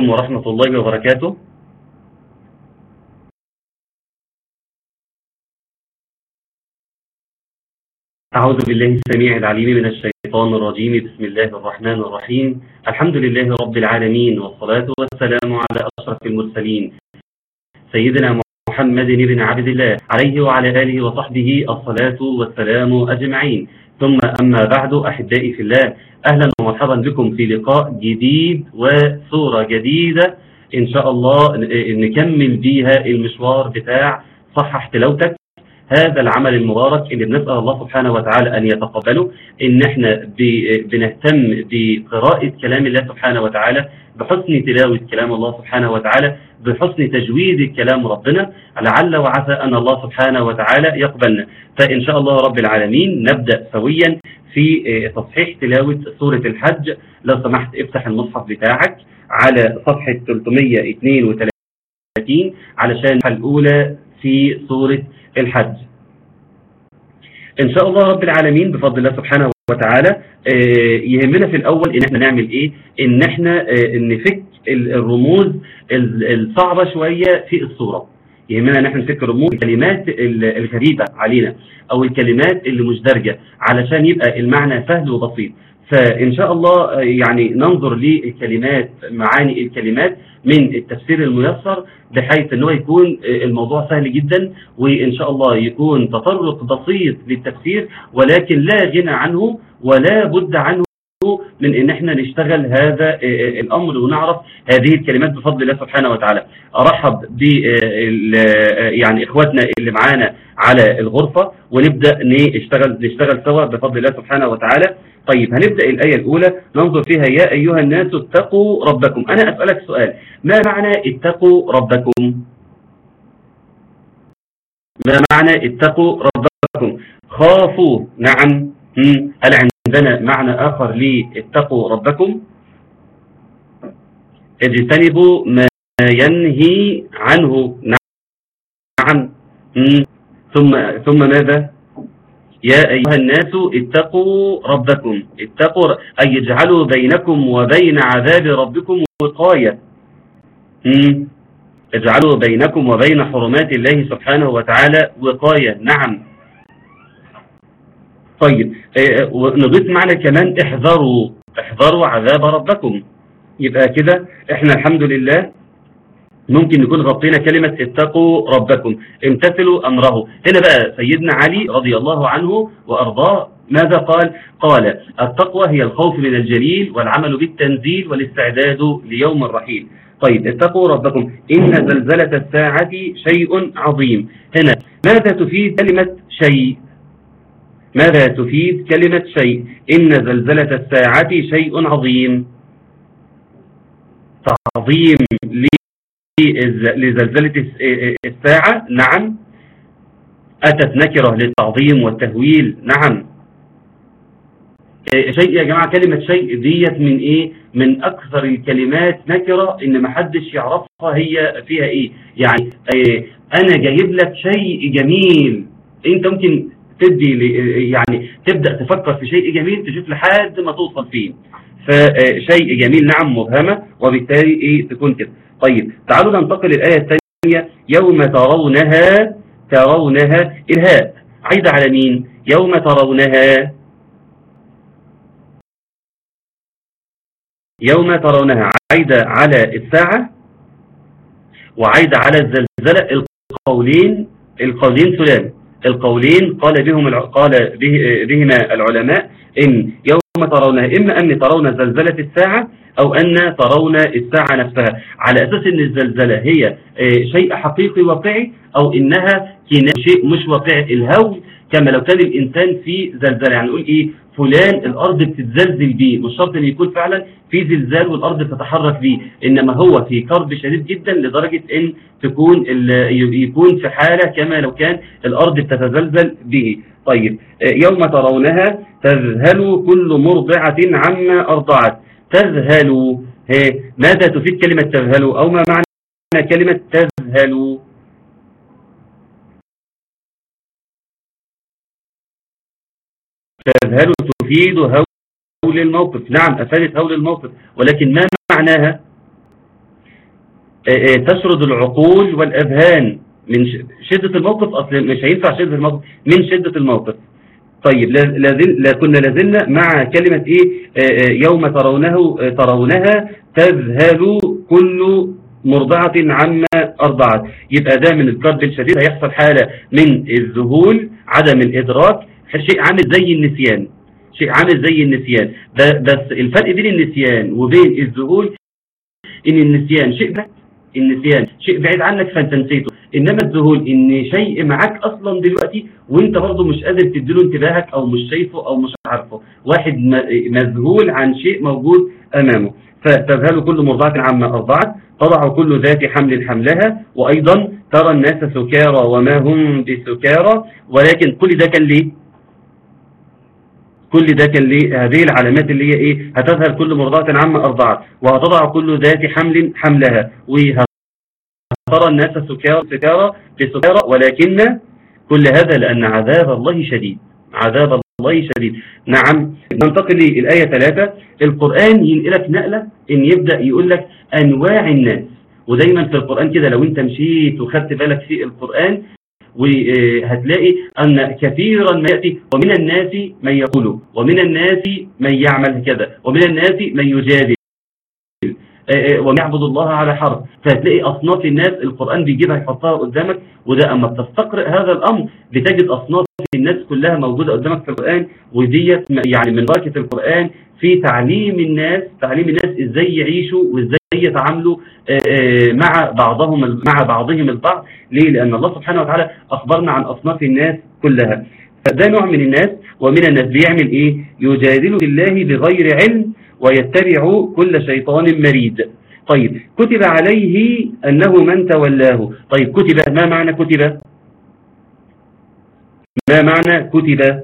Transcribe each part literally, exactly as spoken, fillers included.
عليكم ورحمة الله وبركاته. أعوذ بالله السميع العليم من الشيطان الرجيم. بسم الله الرحمن الرحيم. الحمد لله رب العالمين، والصلاة والسلام على أشرف المرسلين سيدنا محمد بن عبد الله عليه وعلى آله وصحبه الصلاة والسلام أجمعين. ثم أما بعد، أحبائي في الله، أهلا ومرحبا بكم في لقاء جديد وصورة جديدة إن شاء الله نكمل بيها المشوار بتاع صحح تلاوتك، هذا العمل المبارك اللي بنسأل الله سبحانه وتعالى أن يتقبله. إن احنا بنهتم بقراءة كلام الله سبحانه وتعالى، بحسن تلاوة كلام الله سبحانه وتعالى، بحسن تجويد كلام ربنا، لعل وعسى أن الله سبحانه وتعالى يقبلنا. فإن شاء الله رب العالمين نبدأ سويا في تصحيح تلاوة سورة الحج. لو سمحت افتح المصحف بتاعك على صفحة ثلاثمائة واثنين وثلاثين علشان الحلقة الأولى في سورة الحج. إن شاء الله رب العالمين بفضل الله سبحانه وتعالى يهمنا في الأول إن احنا نعمل إيه؟ إن احنا نفك الرموز الصعبة شوية في الصورة. يهمنا ان احنا نفك رموز الكلمات الغريبة علينا او الكلمات اللي مش دارجة علشان يبقى المعنى سهل وبسيط. فإن شاء الله يعني ننظر للكلمات، معاني الكلمات من التفسير الميسر، بحيث أنه يكون الموضوع سهل جدا، وإن شاء الله يكون تطرق بسيط للتفسير، ولكن لا غنى عنه ولا بد عنه من ان احنا نشتغل هذا الامر ونعرف هذه الكلمات بفضل الله سبحانه وتعالى. ارحب ب يعني اخواتنا اللي معانا على الغرفة، ونبدأ نشتغل نشتغل سوا بفضل الله سبحانه وتعالى. طيب هنبدأ الآية الأولى ننظر فيها: يا أيها الناس اتقوا ربكم. أنا أسألك سؤال، ما معنى اتقوا ربكم؟ ما معنى اتقوا ربكم؟ خافوا، نعم. هل عندنا معنى آخر لاتقوا ربكم؟ اجتنبوا ما ينهي عنه، نعم. ثم ثم ماذا؟ يا أيها الناس اتقوا ربكم، اتقوا أي اجعلوا بينكم وبين عذاب ربكم وقاية. اجعلوا بينكم وبين حرمات الله سبحانه وتعالى وقاية، نعم. طيب نضيف معنى كمان: احذروا، احذروا عذاب ربكم. يبقى كده احنا الحمد لله ممكن نكون غطينا كلمة اتقوا ربكم، امتثلوا أمره. هنا بقى سيدنا علي رضي الله عنه وأرضاه ماذا قال؟ قال: التقوى هي الخوف من الجليل والعمل بالتنزيل والاستعداد ليوم الرحيل. طيب اتقوا ربكم، إن زلزلة الساعة شيء عظيم. هنا ماذا تفيد كلمة شيء؟ ماذا تفيد كلمة شيء؟ إن زلزلة الساعة شيء عظيم. تعظيم لزلزلة الساعة، نعم. أتت نكرة للتعظيم والتهويل، نعم. شيء يا جماعة، كلمة شيء ديت من إيه؟ من أكثر الكلمات نكرة إن محدش يعرفها هي فيها إيه. يعني أنا جايب لك شيء جميل، أنت ممكن تدي يعني تبدأ تفكر في شيء جميل تشوف لحد ما توصل فيه. فشيء جميل، نعم، مبهمة، وبالتالي إيه تكون كده. طيب تعالوا ننتقل للآية الثانية: يوم ترونها. ترونها الهاء عايدة على مين؟ يوم ترونها، يوم ترونها عايدة على الساعة وعايدة على الزلزلة. القولين القولين سلام، القولين قال بهم قال به بهما العلماء إن يوم ترونها إما أن ترون زلزلة الساعة أو أن ترون الساعة نفسها، على أساس أن الزلزلة هي شيء حقيقي واقعي أو إنها شيء مش واقعي. الهول كما لو كان الإنسان في زلزلة، يعني نقول إيه؟ فلان الأرض بتتزلزل بيه، مش شرط أن يكون فعلا في زلزال والأرض بتتحرك بيه، إنما هو في كرب شديد جدا لدرجة أن تكون يكون في حالة كما لو كان الأرض بتتزلزل به. طيب يوم ترونها تذهل كل مرضعة عما أرضعت. تذهل، ماذا تفيد كلمة تذهل؟ أو ما معنى كلمة تذهل؟ تذهل تفيد هول الموقف، نعم أفادت هول الموقف، ولكن ما معناها؟ تشرد العقول والأذهان من شدة الموقف. أصلا مش هينفع شدة الموقف، من شدة الموقف. طيب لا كنا لازلنا مع كلمة إيه؟ يوم ترونه ترونها تذهل كل مرضعة عما أرضعت. يبقى ده من الكرب الشديد، هيحصل حالة من الذهول، عدم الإدراك، شيء عامل زي النسيان، شيء عامل زي النسيان. بس الفرق بين النسيان وبين الذهول إن النسيان شيء بعيد، النسيان شيء بعيد عنك فأنت نسيته، إنما الذهول إن شيء معاك أصلا دلوقتي وإنت برضه مش قادر تديله انتباهك أو مش شايفه أو مش عارفه. واحد مذهول عن شيء موجود أمامه. فتذهل كل مرضعة عما أرضعت، تضع كل ذات حمل حملها، وأيضا ترى الناس سكارى وما هم بسكارى. ولكن كل ده كان ليه؟ كل ده كان ليه؟ هذه العلامات اللي هي إيه؟ هتذهل كل مرضعة عما أرضعت، وهتضع كل ذات حمل حملها، وهترى الناس سكارى سكارى بسكارى. ولكن كل هذا لأن عذاب الله شديد، عذاب الله شديد. نعم. ننتقل للآية ثلاثة. القرآن ينقلك نقلة إن يبدأ يقول لك أنواع الناس. ودايما في القرآن كده لو أنت مشيت وخدت بالك في القرآن وهتلاقي أن كثيرا ما يأتي ومن الناس من يقول، ومن الناس من يعمل كذا، ومن الناس من يجادل ومن يعبد الله على حرف. فهتلاقي أصناف الناس القرآن بيجيبها يحطها قدامك. وده أما بتستقرأ هذا الأمر بتجد أصناف الناس كلها موجودة قدامك في القرآن. وديت يعني من بركة القرآن في تعليم الناس، تعليم الناس إزاي يعيشوا وإزاي يتعاملوا مع بعضهم مع بعضهم البعض. ليه؟ لأن الله سبحانه وتعالى أخبرنا عن أصناف الناس كلها. فده نوع من الناس. ومن الناس بيعمل إيه؟ يجادل بالله بغير علم ويتبع كل شيطان مريد. طيب كتب عليه أنه من تولاه. طيب كتب، ما معنى كتب؟ ما معنى كتب؟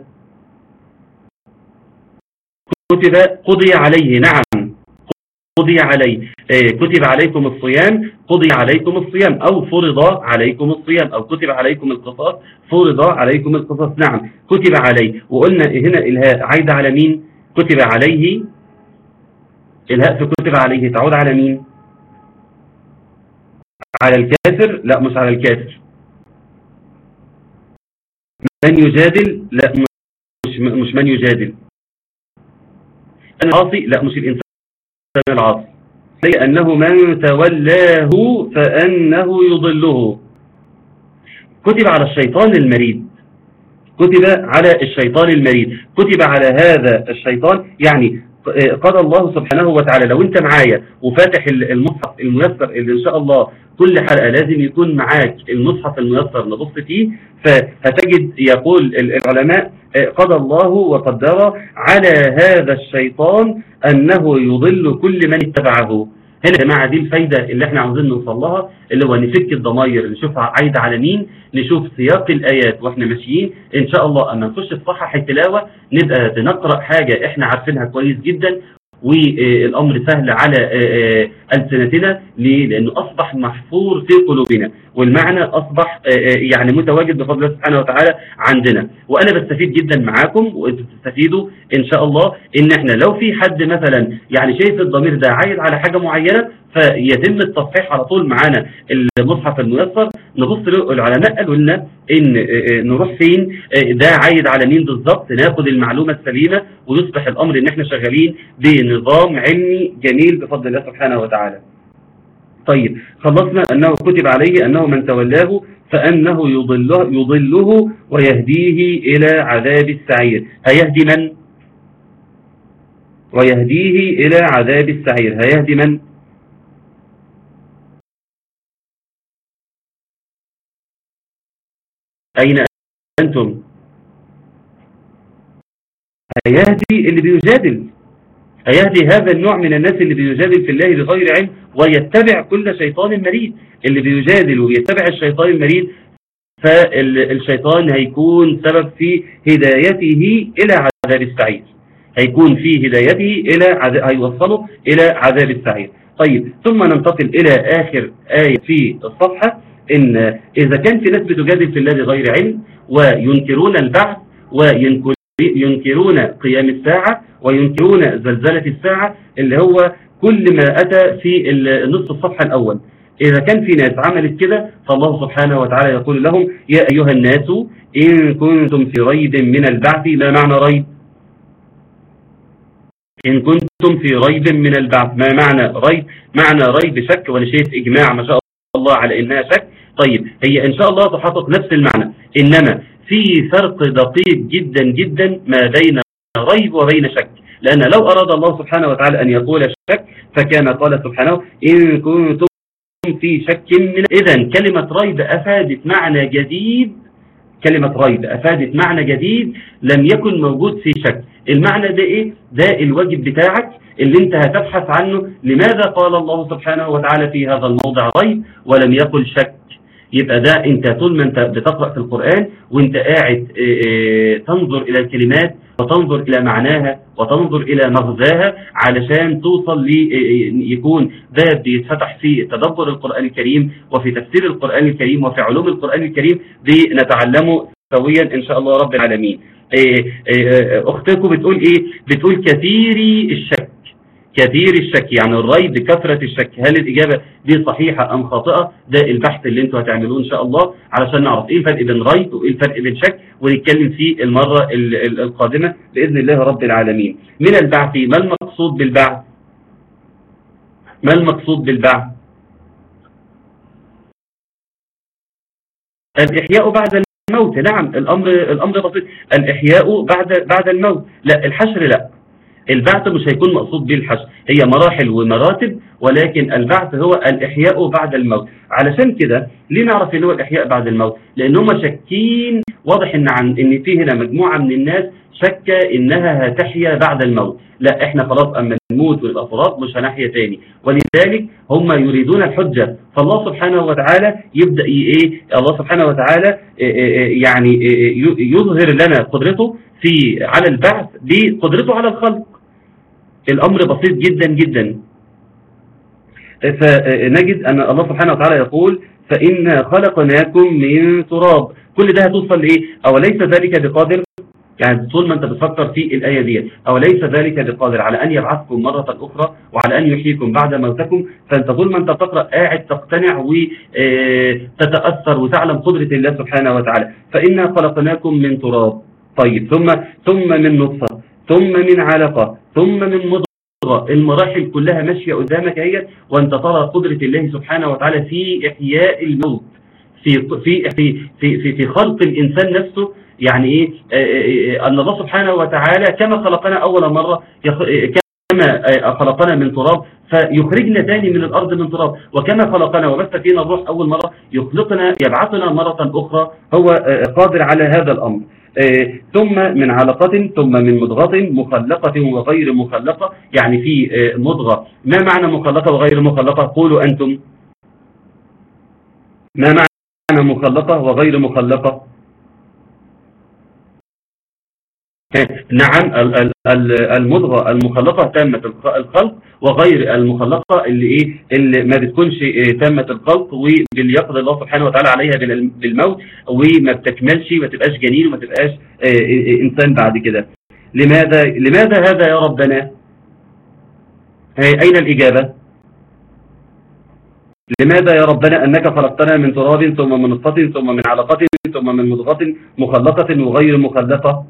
كتب قضي عليه. نعم قضي عليه. كتب عليكم الصيام، قضي عليكم الصيام، أو فرض عليكم الصيام، أو كتب عليكم القصاص، فرض عليكم القصاص. نعم كتب عليه. وقلنا هنا الهاء عايدة على مين؟ كتب عليه، الهاء في كتب عليه تعود على مين؟ على الكافر؟ لا مش على الكافر. من يجادل؟ لا مش مش من يجادل. العاصي؟ لا مش الإنسان العاصي. لأنه من تولاه فأنه يضله. كتب على الشيطان المريد، كتب على الشيطان المريد، كتب على هذا الشيطان. يعني قال الله سبحانه وتعالى لو انت معايا وفاتح المصحف الميسر اللي ان شاء الله كل حلقة لازم يكون معاك المصحف الميسر نبص فيه، فهتجد يقول العلماء قضى الله وقدر على هذا الشيطان أنه يضل كل من اتبعه. هنا يا جماعة دي الفايدة اللي احنا عاوزين نوصل لها، اللي هو نفك الضماير، نشوفها عايدة على مين، نشوف سياق الآيات واحنا ماشيين ان شاء الله. اما نخش في صحح التلاوة نبقى بنقرأ حاجة احنا عارفينها كويس جدا والأمر سهل على ألسنتنا. ليه؟ لأنه أصبح محفور في قلوبنا والمعنى أصبح يعني متواجد بفضل الله سبحانه وتعالى عندنا. وأنا بستفيد جدا معاكم وأنتم تستفيدوا إن شاء الله. إن إحنا لو في حد مثلا يعني شايف الضمير ده عايد على حاجة معينة فيتم التصحيح على طول معانا المصحف الميسر. نبص له العلماء قالوا لنا إن نروح فين، ده عايد على مين بالظبط، ناخد المعلومة السليمة ويصبح الأمر إن إحنا شغالين بنظام علمي جميل بفضل الله سبحانه وتعالى. طيب خلصنا أنه كتب عليه أنه من تولاه فأنه يضله, يضله ويهديه إلى عذاب السعير. هيهدي من؟ ويهديه إلى عذاب السعير. هيهدي من؟ أين أنتم؟ هيهدي اللي بيجادل، هيهدي هذا النوع من الناس اللي بيجادل في الله بغير علم ويتبع كل شيطان مريد. اللي بيجادل ويتبع الشيطان المريد فالشيطان هيكون سبب في هدايته إلى عذاب السعير، هيكون في هدايته إلى عذاب، هيوصله إلى عذاب السعير. طيب ثم ننتقل إلى آخر آية في الصفحة، إن إذا كان في ناس بتجادل في الله بغير علم وينكرون البعث وينكرون قيام الساعة وينكرون زلزلة الساعة اللي هو كل ما أتى في نصف الصفحة الأول، إذا كان في ناس عملت كده فالله سبحانه وتعالى يقول لهم يا أيها الناس إن كنتم في ريب من البعث. ما معنى ريب؟ إن كنتم في ريب من البعث، ما معنى ريب؟ معنى ريب شك، ولا شيء في إجماع ما شاء الله على إنها شك. طيب هي إن شاء الله تحقق نفس المعنى، إنما في فرق دقيق جدا جدا ما بين ريب وبين شك، لأن لو أراد الله سبحانه وتعالى أن يقول شك فكان قال سبحانه إن كنتم في شك من. إذن كلمة ريب أفادت معنى جديد، كلمة ريب أفادت معنى جديد لم يكن موجود في شك. المعنى ده إيه؟ ده الواجب بتاعك اللي انت هتبحث عنه. لماذا قال الله سبحانه وتعالى في هذا الموضع ريب ولم يقل شك؟ يبقى ده انت طول ما انت بتقرأ في القرآن وانت قاعد تنظر الى الكلمات وتنظر الى معناها وتنظر الى مغزاها علشان توصل لي يكون باب بيتفتح في تدبر القرآن الكريم وفي تفسير القرآن الكريم وفي علوم القرآن الكريم بنتعلمه سويا ان شاء الله رب العالمين. اختكم بتقول ايه؟ بتقول كثيري الشك، كثير الشك يعني الريب كثرة الشك. هل الإجابة دي صحيحة أم خاطئة؟ ده البحث اللي انتوا هتعملوه إن شاء الله علشان نعرف إيه الفرق بين ريب وإيه الفرق بين شك، ونتكلم فيه المرة القادمة بإذن الله رب العالمين. من البعث، ما المقصود بالبعث؟ ما المقصود بالبعث؟ الإحياء بعد الموت. نعم، الأمر الأمر بسيط، الإحياء بعد بعد الموت. لا، الحشر لا، البعث مش هيكون مقصود به الحشر، هي مراحل ومراتب، ولكن البعث هو الإحياء بعد الموت. علشان كده ليه نعرف ان هو الإحياء بعد الموت؟ لأن هم شاكين، واضح ان عن ان في هنا مجموعة من الناس شكة انها هتحيا بعد الموت. لا، احنا خلاص اما نموت ونبقى فراغ مش هنحيا تاني، ولذلك هم يريدون الحجة. فالله سبحانه وتعالى يبدأ ايه؟ الله سبحانه وتعالى يعني يظهر لنا قدرته في على البعث بقدرته على الخلق. الأمر بسيط جدا جدا. فنجد أن الله سبحانه وتعالى يقول فإنا خلقناكم من تراب. كل ده هتوصل لإيه؟ أوليس ذلك بقادر؟ يعني طول ما أنت بتفكر في الآية دي، أوليس ذلك بقادر على أن يبعثكم مرة أخرى وعلى أن يحييكم بعد موتكم. فأنت طول ما أنت تقرأ قاعد تقتنع وتتأثر وتعلم قدرة الله سبحانه وتعالى. فإنا خلقناكم من تراب. طيب ثم ثم من نطفة، ثم من علقة، ثم من مضغة. المراحل كلها ماشية قدامك اهي، وانت ترى قدرة الله سبحانه وتعالى في إحياء الموت، في في في في في خلق الإنسان نفسه. يعني ايه؟ أن الله سبحانه وتعالى كما خلقنا أول مرة، كما خلقنا من تراب فيخرجنا تاني من الأرض من تراب، وكما خلقنا وبث فينا الروح أول مرة يخلقنا يبعثنا مرة أخرى. هو قادر على هذا الأمر. ثم من علقة، ثم من مضغة مخلقة وغير مخلقة. يعني في مضغة، ما معنى مخلقة وغير مخلقة؟ قولوا أنتم، ما معنى مخلقة وغير مخلقة؟ نعم، المضغة المخلقة تامة الخلق، وغير المخلقة اللي ايه اللي ما بتكونش تامة الخلق وباليقظة الله سبحانه وتعالى عليها بالموت، وما بتكملش، ما تبقاش جنين وما تبقاش انسان بعد كده. لماذا لماذا هذا يا ربنا؟ اين الإجابة؟ لماذا يا ربنا أنك خلقتنا من تراب ثم من نطفة ثم من علقة ثم من مضغة مخلقة وغير مخلقة؟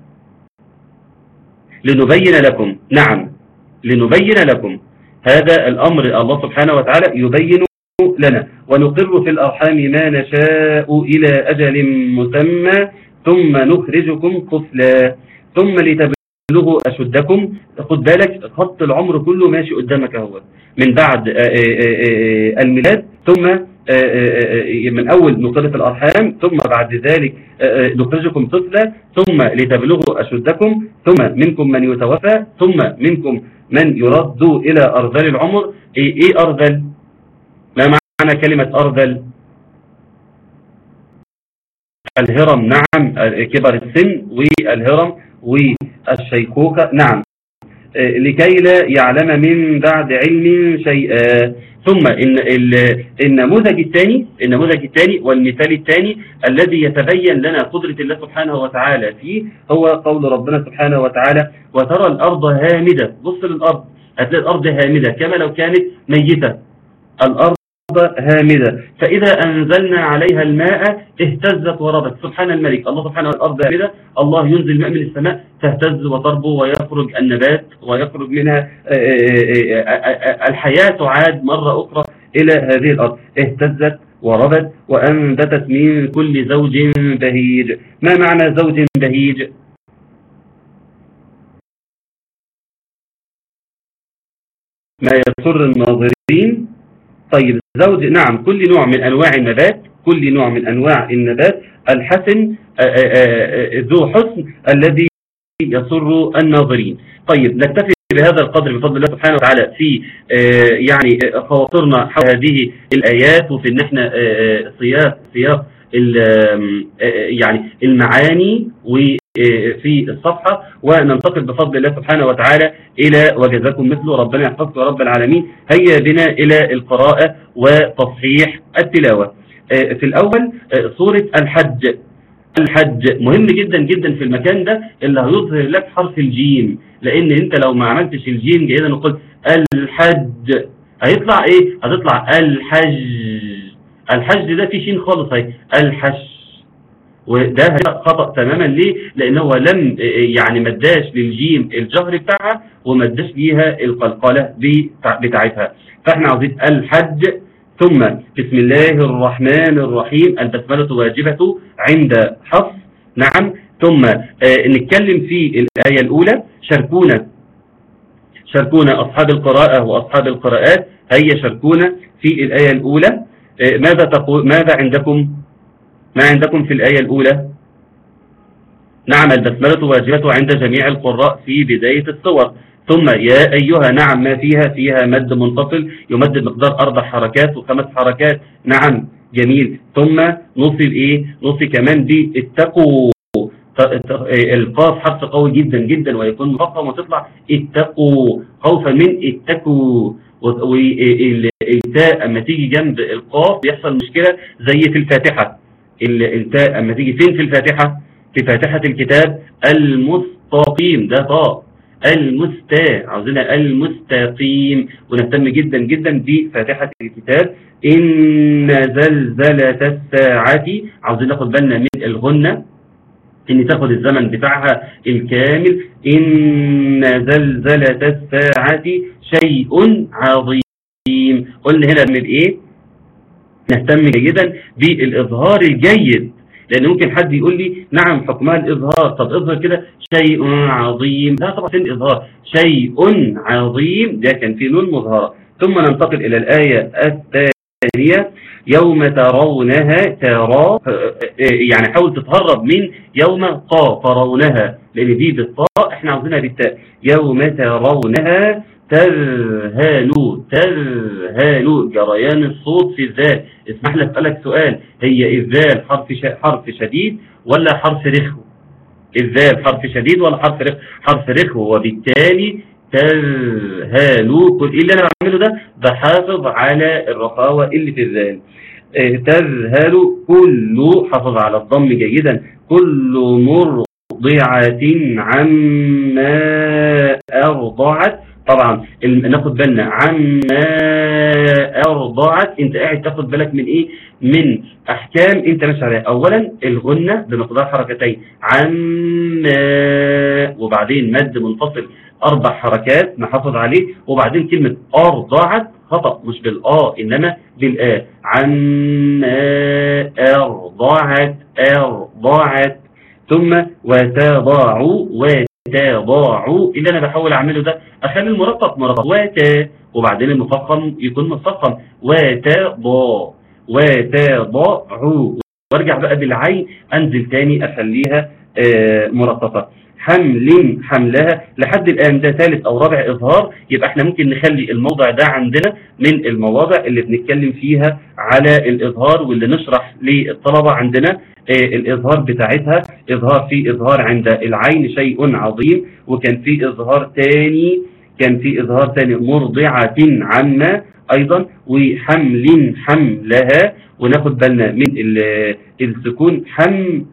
لنبين لكم. نعم، لنبين لكم. هذا الأمر الله سبحانه وتعالى يبين لنا. ونقر في الأرحام ما نشاء إلى أجل مسمى ثم نخرجكم طفلا ثم لتبلغوا أشدكم. خد بالك، خط العمر كله ماشي قدامك اهو، من بعد الميلاد، ثم من أول نقر في الأرحام، ثم بعد ذلك نخرجكم طفلا، ثم لتبلغوا أشدكم، ثم منكم من يتوفى، ثم منكم من يرد إلى أرذل العمر. إيه أرذل؟ ما معنى كلمة أرذل؟ الهرم. نعم، كبر السن والهرم والشيخوخة. نعم، لكي لا يعلم من بعد علم شيئا. ثم إن النموذج الثاني النموذج الثاني والمثال الثاني الذي يتبين لنا قدرة الله سبحانه وتعالى فيه هو قول ربنا سبحانه وتعالى وترى الأرض هامدة. بص للأرض، هتلاقي الأرض هامدة كما لو كانت ميتة. الأرض هامدة فإذا أنزلنا عليها الماء اهتزت وربت. سبحان الملك الله سبحانه الأرض هامدة، الله ينزل الماء من السماء تهتز وتربو ويخرج النبات ويخرج منها الحياة، تعاد مرة أخرى إلى هذه الأرض. اهتزت وربت وأنبتت من كل زوج بهيج. ما معنى زوج بهيج؟ ما يسر الناظرين. طيب زوج، نعم، كل نوع من أنواع النبات، كل نوع من أنواع النبات الحسن ذو حسن الذي يسر الناظرين. طيب نكتفي بهذا القدر بفضل الله سبحانه وتعالى في يعني خواطرنا حول هذه الآيات، وفي ان احنا سياق سياق يعني المعاني وفي الصفحة، وننتقل بفضل الله سبحانه وتعالى إلى وجزاكم مثله. ربنا يحفظكم يا رب العالمين. هيا بنا إلى القراءة وتصحيح التلاوة. في الأول سورة الحج. الحج مهم جدا جدا في المكان ده اللي هيظهر لك حرف الجيم، لأن أنت لو ما عملتش الجيم جيدا وقلت الحج هيطلع إيه؟ هتطلع الحج. الحج ده في شين خالص هي الحج، وده خطأ تماما. ليه؟ لأنه لم يعني مداش للجيم الجهر بتاعها ومداش ليها القلقلة بتاعتها. فاحنا عاوزين الحج ثم بسم الله الرحمن الرحيم. البسملة واجبة عند حفص، نعم. ثم آه نتكلم في الآية الأولى. شاركونا شاركونا أصحاب القراءة وأصحاب القراءات، هيا شاركونا في الآية الأولى. آه ماذا تقول؟ ماذا عندكم؟ ما عندكم في الآية الأولى؟ نعم، البسملة واجبة عند جميع القراء في بداية السور. ثم يا أيها، نعم، ما فيها فيها مد منفصل يمد بمقدار أربع حركات وخمس حركات، نعم، جميل. ثم نوصي إيه؟ نوصي كمان بالتقوا. القاف حرف قوي جدا جدا ويكون مفخم وتطلع اتقوا، خوفا من اتقوا. والتاء اما تيجي جنب القاف بيحصل مشكلة زي في الفاتحة. التاء اما تيجي فين في الفاتحة؟ في فاتحة الكتاب المستقيم، ده طاء. المستا، عاوزينها المستقيم. ونهتم جدا جدا بفاتحة الكتاب. إن زلزلة الساعة، عاوزين ناخد بالنا من الغنة، إن تاخد الزمن بتاعها الكامل. إن زلزلة الساعة شيء عظيم. قلنا هنا من إيه؟ نهتم جيدا بالإظهار الجيد، لأن ممكن حد يقول لي نعم حكمها الإظهار، طب إظهر كده شيء عظيم. لا طبعا فين إظهار؟ شيء عظيم ده كان في نون مظهرة. ثم ننتقل إلى الآية الثانية. يوم ترونها، ترى يعني حاول تتهرب من يوم قا ترونها، لأن دي بالطاء احنا عاوزينها بالتاء. يوم ترونها تذهلوا، تذهلوا، جريان الصوت في الذال. اسمح لي اسالك سؤال، هي الذال حرف حرف شديد ولا حرف رخو؟ الذال حرف شديد ولا حرف رخو؟ حرف رخو، وبالتالي تذهلوا. كل اللي انا بعمله ده بحافظ على الرخاوه اللي في الذال. تذهلوا كل، حافظ على الضم جيدا. كل مرضعة عما أرضعت. طبعا ناخد بالنا عما أرضعت، انت قاعد تاخد بالك من ايه؟ من احكام انت ماشي عليها. اولا الغنة بمقدار حركتين عما، وبعدين مد منفصل اربع حركات نحافظ عليه. وبعدين كلمة ارضعت خطأ، مش بالآ انما بالآ. عما ارضعت، ارضعت. ثم وتضاعوا، وتضاعوا. اللي انا بحاول اعمله ده اخلي المرقق مرقق، وتا، وبعدين المفخم يكون مفخم. وتضاع، وتضاعوا. وارجع بقى بالعين انزل تاني اخليها آه مرققه. حمل، حملها. لحد الان ده ثالث او رابع اظهار، يبقى احنا ممكن نخلي الموضع ده عندنا من المواضع اللي بنتكلم فيها على الاظهار، واللي نشرح للطلبه عندنا آه الاظهار بتاعتها. اظهار في اظهار عند العين شيء عظيم، وكان في اظهار تاني كان في اظهار تاني مرضعة عما ايضا، وحمل حملها. وناخد بالنا من السكون حمل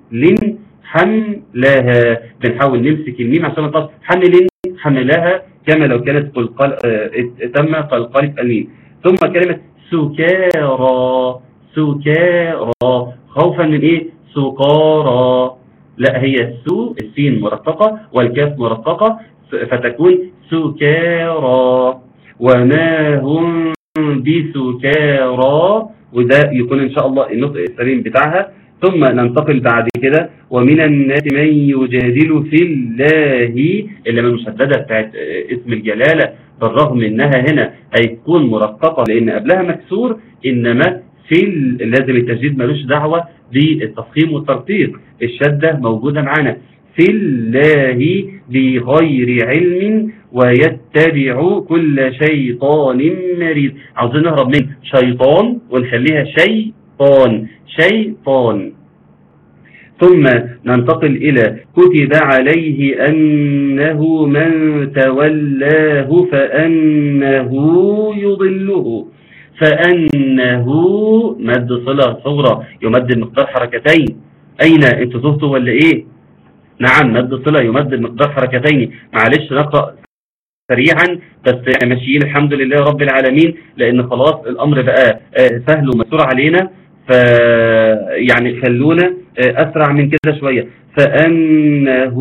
حملها. بنحاول نمسك الميم عشان نطلع حمل حملها كما لو كانت قلقل تم قلقلة الميم. ثم كلمة سكارى سكارى خوفا من ايه؟ سكارى. لا، هي السو السين مرققة والكاف مرققة فتكون سكارى وما هم بسكارى، وده يكون ان شاء الله النطق السليم بتاعها. ثم ننتقل بعد كده ومن الناس من يجادل في الله، اللي من مشددة بتاعت اسم الجلالة بالرغم انها هنا هيكون مرققة لان قبلها مكسور، انما في لازم التشديد ملوش دعوة بالتفخيم والترقيق، الشدة موجودة معانا. في الله بغير علم ويتبع كل شيطان مريد. عاوزين نهرب من شيطان ونخليها شيطان شيطان. ثم ننتقل إلى كتب عليه أنه من تولاه فأنه يضله، فأنه مد صلة صغرى يمد المقدار حركتين. أين انتوا تهتوا ولا إيه؟ نعم، مد صلة يمد المقدار حركتين. معلش نقرأ سريعا بس ماشيين الحمد لله رب العالمين، لأن خلاص الأمر بقى سهل ومسور علينا، ف يعني خلونا أسرع من كده شوية. فأنه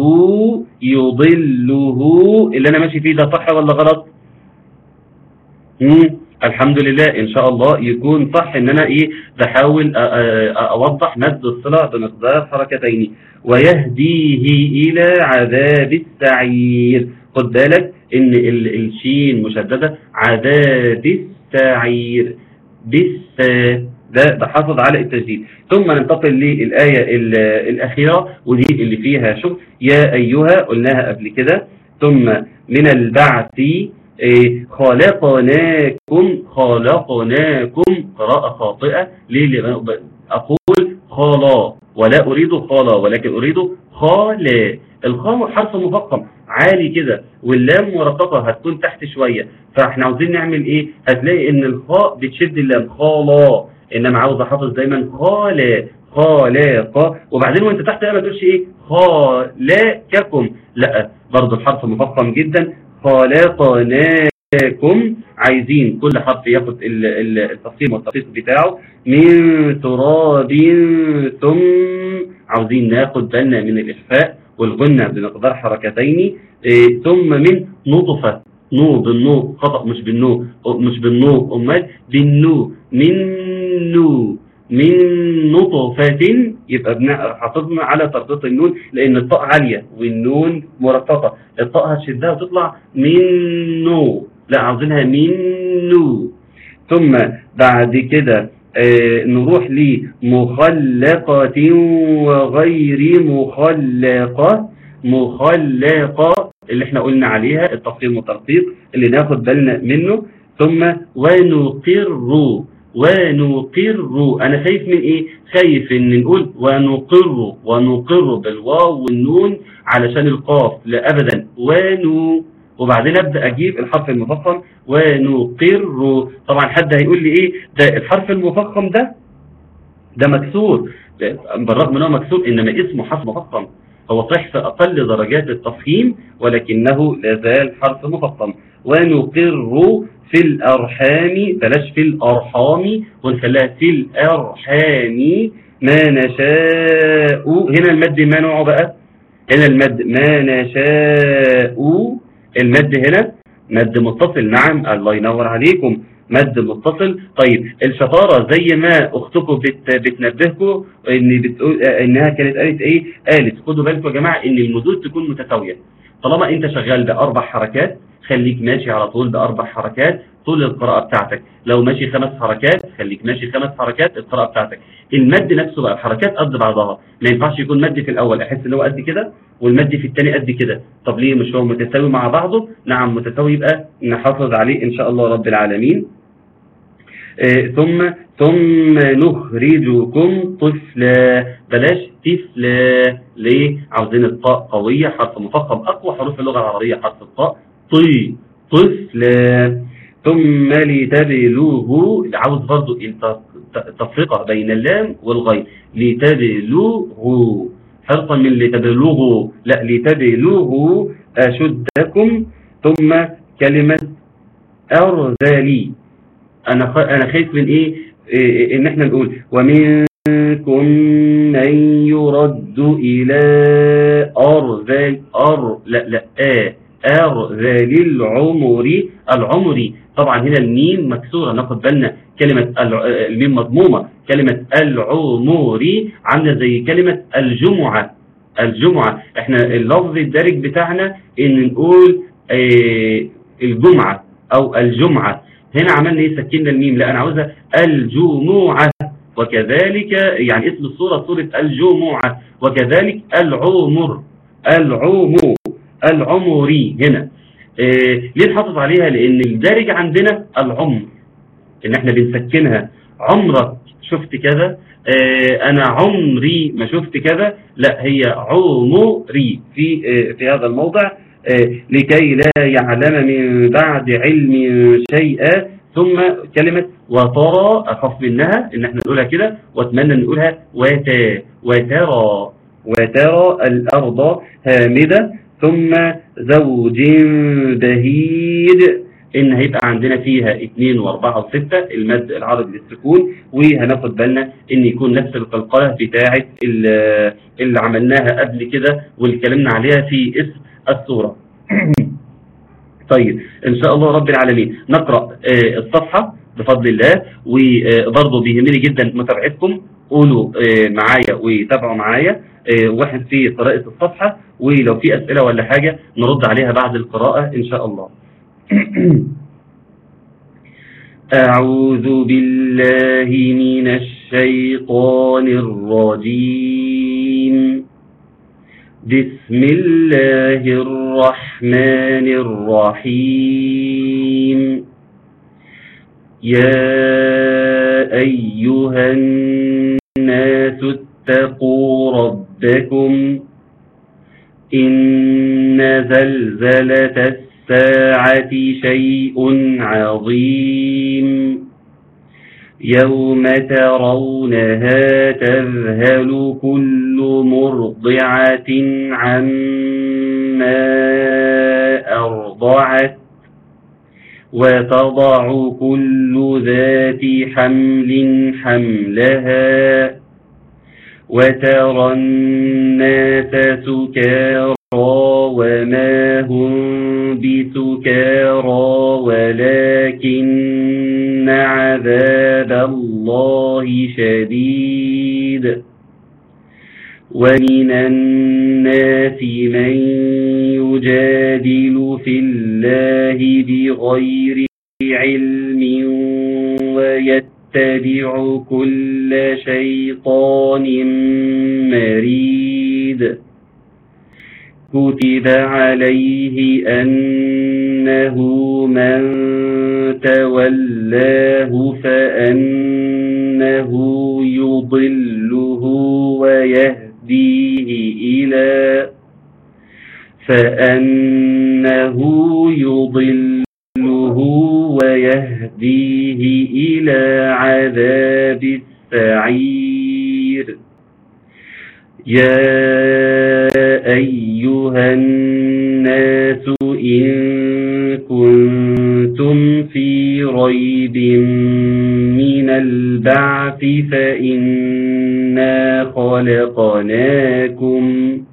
يضله، اللي أنا ماشي فيه ده صح ولا غلط؟ مم. الحمد لله ان شاء الله يكون صح، ان انا ايه بحاول اوضح مد الصلة بمقدار حركتين. ويهديه الى عذاب السعير، خد بالك ان الشين مشددة، عذاب السعير بس ده بحافظ على التجديد. ثم ننتقل للآية الأخيرة ودي اللي فيها شوف يا أيها، قلناها قبل كده. ثم من البعث خلقناكم خلقناكم قراءة خاطئة. ليه؟ أقول خالا ولا أريد خالا ولكن أريد خالا. الخاء حرف مفخم عالي كده واللام مرققة هتكون تحت شوية، فاحنا عاوزين نعمل ايه؟ هتلاقي ان الخاء بتشد اللام خالا، انما عاوز احافظ دايما خالا خالاق، وبعدين وانت تحت ما تقولش ايه خالاككم، لا برضو الحرف مفخم جدا. خلقناكم عايزين كل حرف ياخد التفخيم والتفخيم بتاعه. من تراب ثم عاوزين ناخد بالنا من الإخفاء والغنة بمقدار حركتين. إيه ثم من نطفة، نو بالنو خطأ مش بالنو مش بالنو امال بالنو. من نو من نطفة، يبقى حافظنا على ترقيق النون لان الطاء عالية والنون مرققة، الطاء هتشدها وتطلع من نو، لا عاوزينها من نو. ثم بعد كده آه نروح لمخلقة وغير مخلقة. مخلقة اللي احنا قلنا عليها التفخيم والترقيق اللي ناخد بالنا منه. ثم ونقر ونقر، انا خايف من ايه؟ خايف ان نقول ونقر ونقر بالواو والنون علشان القاف، لا ابدا ونو، وبعدين ابدا اجيب الحرف المفخم ونقر. طبعا حد هيقول لي ايه ده الحرف المفخم ده ده مكسور، بالرغم انه مكسور انما اسمه حرف مفخم، هو صح في اقل درجات التفخيم ولكنه لا زال حرف مفخم. ونقر في الارحام، بلاش في الارحام ونخليها في الارحام ما نشاء. هنا المد ما نوعه بقى؟ هنا المد ما نشاء، المد هنا مد متصل. نعم الله ينور عليكم، مد متصل. طيب الشطارة زي ما اختكم بت بتنبهكم ان بتقول انها كانت قالت ايه؟ قالت خدوا بالكم يا جماعة ان المدود تكون متساوية. طالما انت شغال باربع حركات خليك ماشي على طول باربع حركات طول القراءة بتاعتك، لو ماشي خمس حركات خليك ماشي خمس حركات القراءة بتاعتك. المد نفسه بقى الحركات قد بعضها، ما ينفعش يكون مد في الاول احس ان هو قد كده والمد في الثاني قد كده. طب ليه مش هو متساوي مع بعضه؟ نعم متساوي، يبقى نحافظ عليه ان شاء الله رب العالمين. آه ثم ثم نخرجكم طفلا، بلاش طفلا. ليه؟ عاوزين الطاء قوية، حرف مفخم اقوى حروف اللغة العربية حرف الطاء طي طفلا. ثم لتبلوه، عاوز برضو التفرقة بين اللام والغين، لتبلوه حرصا من لتبلوه، لا لتبلوه أشدكم. ثم كلمة أرذلي انا انا خايف من ايه, إيه ان احنا نقول ومنكم من يرد الى ارذل ار لا لا آه ارذل العمر العمري. طبعا هنا الميم مكسوره، ناخد بالنا كلمه الميم مضمومه، كلمه العمري عامله زي كلمه الجمعه. الجمعه احنا اللفظ الدارج بتاعنا ان نقول آه الجمعه او الجمعه. هنا عملنا ايه؟ سكننا الميم، لا انا عاوزها الجمعه. وكذلك يعني اسم الصورة صورة الجمعة. وكذلك العمر العمر العمري هنا. إيه ليه نحافظ عليها؟ لأن الدارج عندنا العمر، إن احنا بنسكنها. عمرك شفت كذا، إيه أنا عمري ما شفت كذا، لا هي عمري في إيه في هذا الموضع. إيه لكي لا يعلم من بعد علم شيئا. ثم كلمة وترى أخف منها إن احنا نقولها كده، واتمنى نقولها وتا وترى وترى الأرض هامدة. ثم زوج بهيج، إن هيبقى عندنا فيها اثنين واربعة وستة المد العربي للسكون، وهناخد بالنا إن يكون نفس القلقلة بتاعة اللي عملناها قبل كده واللي اتكلمنا عليها في اسم السورة. طيب إن شاء الله رب العالمين نقرأ الصفحة بفضل الله. وبرضه بيهمني جدا متابعتكم، قولوا معايا وتابعوا معايا واحد في قراءة الصفحة، ولو في أسئلة ولا حاجة نرد عليها بعد القراءة إن شاء الله. أعوذ بالله من الشيطان الرجيم. بسم الله الرحمن الرحيم. يا أيها الناس اتقوا ربكم إن زلزلة الساعة شيء عظيم. يوم ترونها تذهل كل مرضعة عما أرضعت وتضع كل ذات حمل حملها وترى الناس سكارى وما هم بسكارى ولكن عذاب الله شديد. ومن الناس من يجادل في الله بغير علم ويتبع كل شيطان مريد. كتب عليه أنه من تولاه فأنه يضله ويهديه إلى فأنه يضله ويهديه إلى عذاب السعير. يا أيها الناس إن كنتم في ريب من البعث فإنا خلقناكم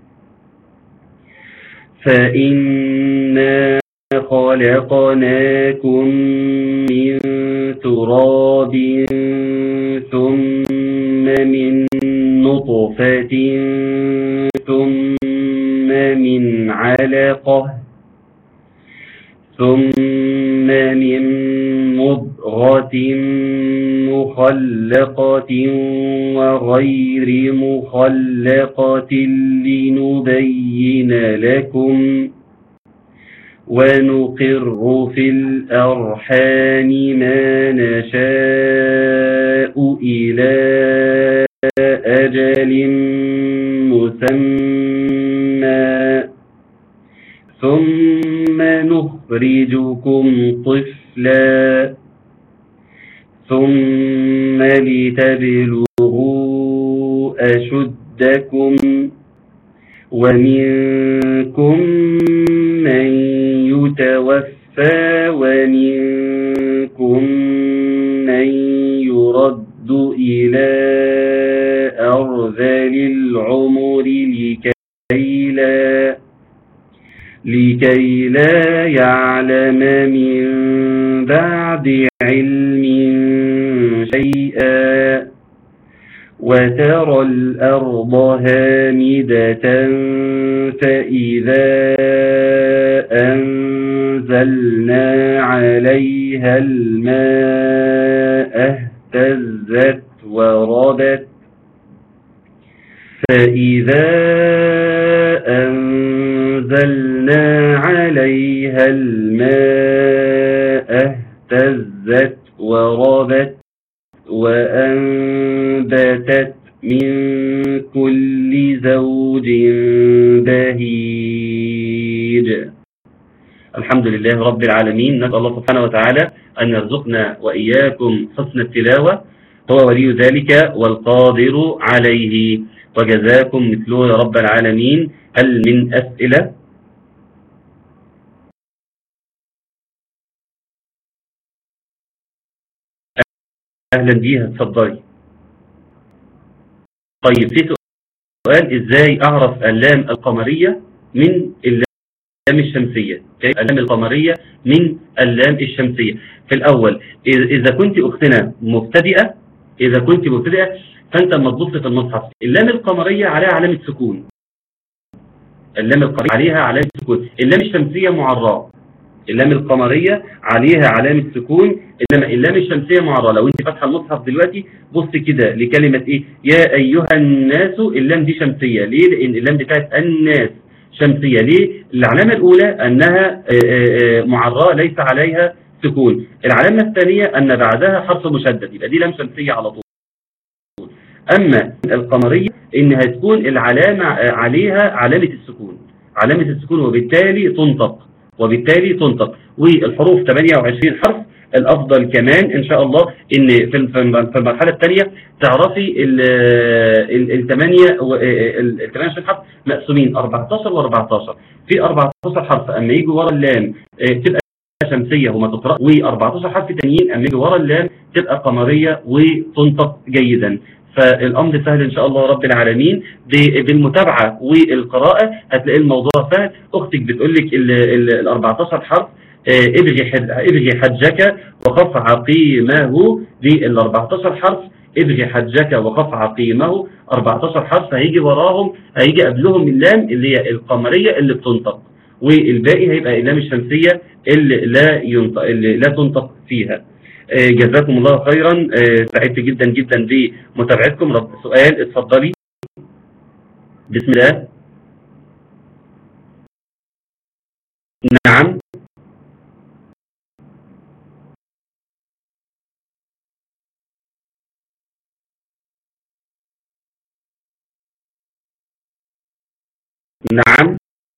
فإنا خلقناكم من تراب ثم من نطفة ثم من علقة ثم من مضغة مخلقة وغير مخلقة لنبين لكم ونقر في الأرحام ما نشاء إلى أجل مسمى ثم نخرجكم طفلا ثم لتبلغوا أشدكم ومنكم من يتوفى ومنكم من يرد إلى أرذل العمر لكي لا لكي لا يعلم من بعد علم شيئا وترى الأرض هامدة فإذا أنزلنا عليها الماء اهتزت وربت فإذا أنزلنا عليها الماء اهتزت وربت وأنبتت من كل زوج بهيج. الحمد لله رب العالمين. نسأل الله سبحانه وتعالى أن يرزقنا وإياكم حسن التلاوة، هو ولي ذلك والقادر عليه. وجزاكم مثله يا رب العالمين. هل من أسئلة؟ أهلا بيها، اتفضلي. طيب في سؤال، إزاي أعرف اللام القمرية من اللام الشمسية؟ اللام القمرية من اللام الشمسية. في الأول إذا كنت أختنا مبتدئة إذا كنت مبتدئة فأنت لما تبص في المصحف اللام القمرية عليها علامة سكون، اللام القمرية عليها علامة سكون، اللام الشمسية معرّة. اللام القمرية عليها علامة سكون، إنما اللام الشمسية معرّة. لو أنت فاتحة المصحف دلوقتي بص كده لكلمة إيه؟ يا أيها الناس، اللام دي شمسية. ليه؟ لأن اللام بتاعت الناس شمسية. ليه؟ العلامة الأولى أنها معرّة ليس عليها سكون. العلامة الثانية أن بعدها حرف مشدد، يبقى دي لام شمسية على طول. أما القمرية إنها تكون العلامة عليها علامة السكون، علامة السكون، وبالتالي تنطق وبالتالي تنطق والحروف ثمانية وعشرين حرف. الأفضل كمان إن شاء الله إن في المرحلة الثانية تعرفي الثمانية وعشرين حرف مقسومين أربعتاشر وأربعتاشر. في أربعتاشر حرف أما يجوا ورا اللام تبقى شمسية وما تقرأ، و14 حرف تانيين أما يجوا ورا اللام تبقى قمرية وتنطق جيدا. فالأمر سهل إن شاء الله رب العالمين. بالمتابعة والقراءة هتلاقي الموضوع سهل. أختك بتقول لك ال أربعتاشر حرف ابغي ابغي حجك وخف عقيمه. دي ال أربعتاشر حرف ابغي حجك وخف عقيمه، أربعتاشر حرف هيجي وراهم هيجي قبلهم اللام اللي هي القمرية اللي بتنطق، والباقي هيبقى اللام الشمسية اللي لا ينطق اللي لا تنطق فيها. جزاكم الله خيرا. سعدت جدا جدا بمتابعتكم. رب سؤال، اتفضلي. بسم الله. نعم. نعم.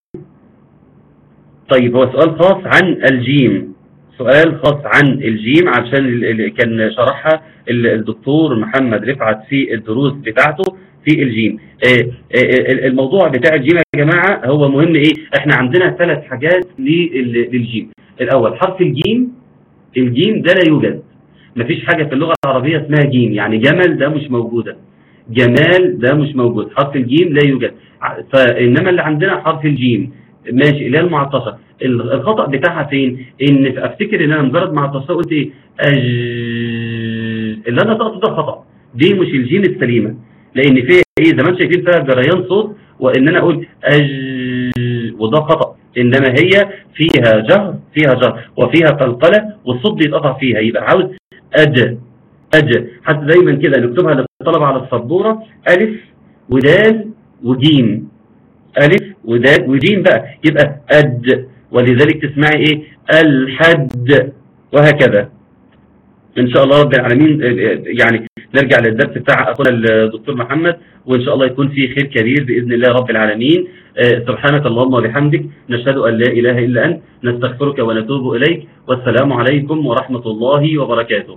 طيب هو سؤال خاص عن الجيم، سؤال خاص عن الجيم عشان اللي كان شرحها الدكتور محمد رفعت في الدروس بتاعته في الجيم. الموضوع بتاع الجيم يا جماعة هو مهم. ايه، احنا عندنا ثلاث حاجات للجيم. الاول حرف الجيم، الجيم ده لا يوجد، مفيش حاجة في اللغة العربية اسمها جيم. يعني جمل ده مش موجودة، جمال ده مش موجود، حرف الجيم لا يوجد. فإنما اللي عندنا حرف الجيم ماشي اللي هي المعطشة. الخطأ بتاعها فين؟ ان افتكر ان انا مجرد معطشة قلت ايه أج... اللي انا طقت ده خطأ، دي مش الجيم السليمة، لان فيها ايه زمان شايفين فيها جريان صوت، وان انا اقول أج... وده خطأ. انما هي فيها جهر فيها جهر وفيها قلقلة والصوت بيتقطع فيها، يبقى عاوز أج أج. حتى دايما كده نكتبها للطلبة على السبورة ألف ودال وجيم، ألف ودال وجيم بقى يبقى أد، ولذلك تسمعي إيه الحد وهكذا. إن شاء الله رب العالمين يعني نرجع للدرس بتاع أخونا الدكتور محمد، وإن شاء الله يكون فيه خير كبير بإذن الله رب العالمين. سبحانك اللهم وبحمدك، نشهد أن لا إله إلا أنت، نستغفرك ونتوب إليك، والسلام عليكم ورحمة الله وبركاته.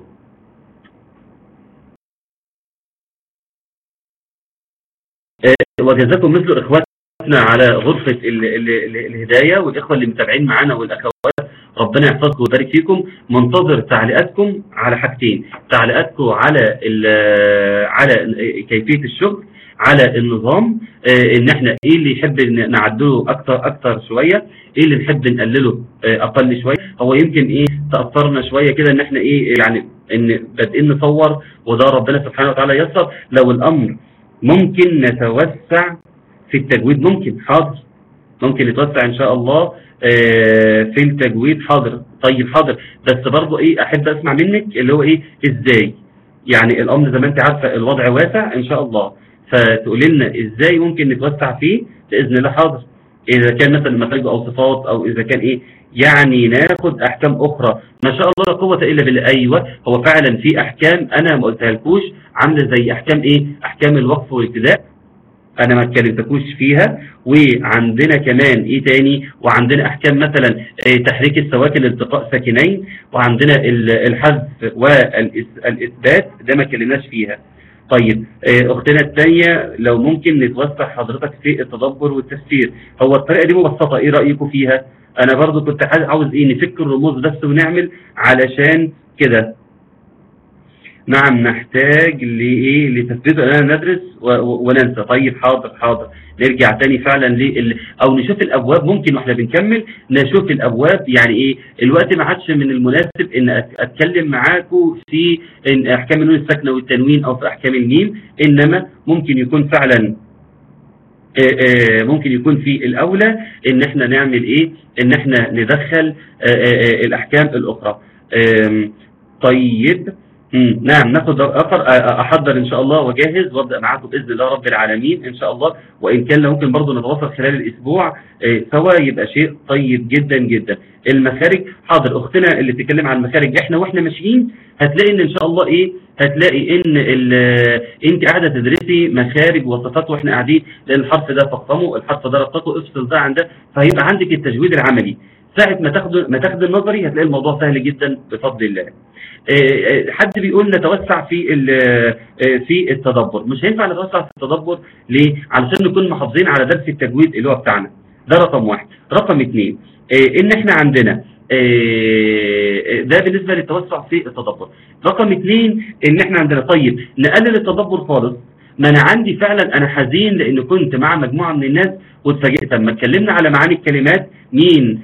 وجزاكم مثل إخواتنا على غرفة ال ال ال الهداية، والإخوة اللي متابعين معنا والأخوات ربنا يحفظكم ويبارك فيكم. منتظر تعليقاتكم على حاجتين، تعليقاتكم على على كيفيه الشغل، على النظام، ان احنا ايه اللي يحب نعدله اكتر اكتر شويه، ايه اللي نحب نقلله اقل شويه. هو يمكن ايه تاثرنا شويه كده ان احنا ايه يعني ان بادئين نصور، وده ربنا سبحانه وتعالى يسر. لو الامر ممكن نتوسع في التجويد، ممكن حاضر، ممكن نتوسع ان شاء الله في التجويد، حاضر. طيب حاضر، بس برضه ايه احب اسمع منك اللي هو ايه ازاي، يعني الامر زي ما انت عارفه الوضع واسع ان شاء الله، فتقولي لنا ازاي ممكن نتوسع فيه باذن الله. حاضر، اذا كان مثلا مخارج او صفات، او اذا كان ايه يعني ناخد احكام اخرى، ما شاء الله لا قوه الا بالله. ايوه، هو فعلا في احكام انا ما قلتها لكوش، عامله زي احكام ايه، احكام الوقف والابتداء، انا ما اتكلمتكوش فيها. وعندنا كمان ايه تاني، وعندنا احكام مثلا تحريك السواكن التقاء ساكنين، وعندنا الحذف والاثبات، ده ما اتكلمناش فيها. طيب اختنا الثانيه، لو ممكن نتوسع حضرتك في التدبر والتفسير، هو الطريقه دي مبسطه، ايه رايكم فيها؟ انا برضو كنت عاوز ايه نفك الرموز بس ونعمل علشان كده. نعم، نحتاج لايه لتثبيت اننا ندرس وننسى. طيب حاضر حاضر، نرجع تاني فعلا لل... او نشوف الابواب، ممكن واحنا بنكمل نشوف الابواب. يعني ايه الوقت ما عادش من المناسب ان اتكلم معاكم في إن احكام النون الساكنه والتنوين او في احكام الميم، انما ممكن يكون فعلا ممكن يكون في الاولى ان احنا نعمل ايه، ان احنا ندخل الاحكام الاخرى. طيب نعم، ناخد اخر، احضر ان شاء الله واجهز وابدا معاكم باذن الله رب العالمين ان شاء الله. وان كان ممكن برضه نتواصل خلال الاسبوع سوا، يبقى شيء طيب جدا جدا. المخارج، حاضر، اختنا اللي بتتكلم عن المخارج، احنا واحنا ماشيين هتلاقي ان ان شاء الله ايه، هتلاقي ان انت قاعده تدرسي مخارج وصفات واحنا قاعدين، لان الحرف ده فخمه، الحرف ده رققه، افصل ده عن ده، فهيبقى عندك التجويد العملي. ساعه ما تاخد ما تاخد النظري هتلاقي الموضوع سهل جدا بفضل الله. حد بيقول نتوسع في في التدبر، مش هينفع نتوسع في التدبر ليه؟ علشان نكون محافظين على درس التجويد اللي هو بتاعنا ده، رقم واحد. رقم اثنين، ان احنا عندنا ده بالنسبه للتوسع في التدبر. رقم اثنين، ان احنا عندنا طيب نقلل التدبر خالص. ما انا عندي فعلا انا حزين لان كنت مع مجموعه من الناس واتفاجئت لما اتكلمنا على معاني الكلمات، مين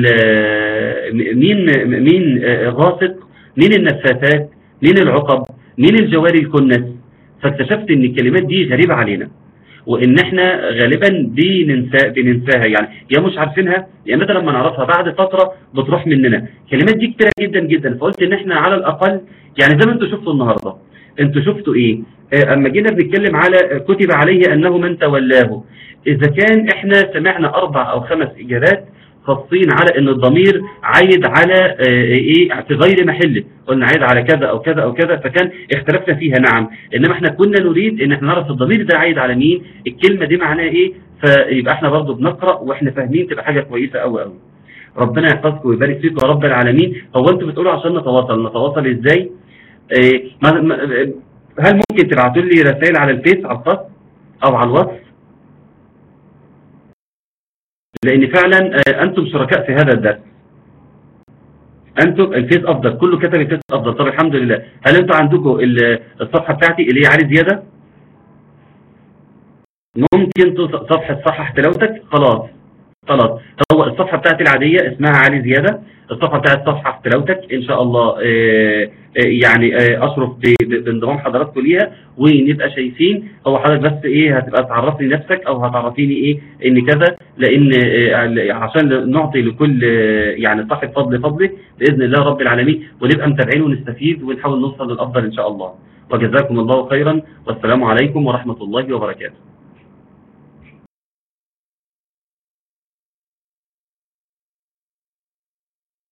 مين مين غاسق، مين النفاثات، مين العقب، مين الجواري الكنس، فاكتشفت ان الكلمات دي غريبه علينا، وان احنا غالبا بننسى بننساها، يعني يا مش عارفينها يا متى لما نعرفها بعد فتره بتروح مننا. الكلمات دي كتيره جدا جدا، فقلت ان احنا على الاقل يعني زي ما انتم شفتوا النهارده، انتوا شفتوا ايه اما جينا بنتكلم على كتب عليه انه من تولاه، اذا كان احنا سمعنا اربع او خمس اجابات خاصين على ان الضمير عايد على ايه في غير محله، قلنا عايد على كذا او كذا او كذا، فكان اختلفنا فيها. نعم، انما احنا كنا نريد ان احنا نعرف الضمير ده عايد على مين، الكلمه دي معناها ايه، فيبقى احنا برضو بنقرا واحنا فاهمين، تبقى حاجه كويسه قوي قوي. ربنا يحفظكم ويبارك فيكم يا رب العالمين. هو انتوا بتقولوا عشان نتواصل، نتواصل ازاي؟ إيه هل ممكن تبعتوا لي رسائل على الفيس، على الخاص او على الواتس؟ لان فعلا انتم شركاء في هذا الدرس، انتم الفيس افضل، كله كتب الفيس افضل. طب الحمد لله. هل انتم عندكم الصفحه بتاعتي اللي هي علي زياده؟ ممكن صفحه صحح تلاوتك، خلاص خلاص. هو الصفحه بتاعتي العاديه اسمها علي زياده، الصفحه بتاعت صفحه تلاوتك ان شاء الله يعني اشرف بانضمام حضراتكم ليها ونبقى شايفين. هو حضرتك بس ايه هتبقى تعرفني نفسك او هتعرفيني ايه ان كذا، لان عشان نعطي لكل يعني صاحب فضل فضله باذن الله رب العالمين، ونبقى متابعين ونستفيد ونحاول نوصل للافضل ان شاء الله. وجزاكم الله خيرا، والسلام عليكم ورحمه الله وبركاته.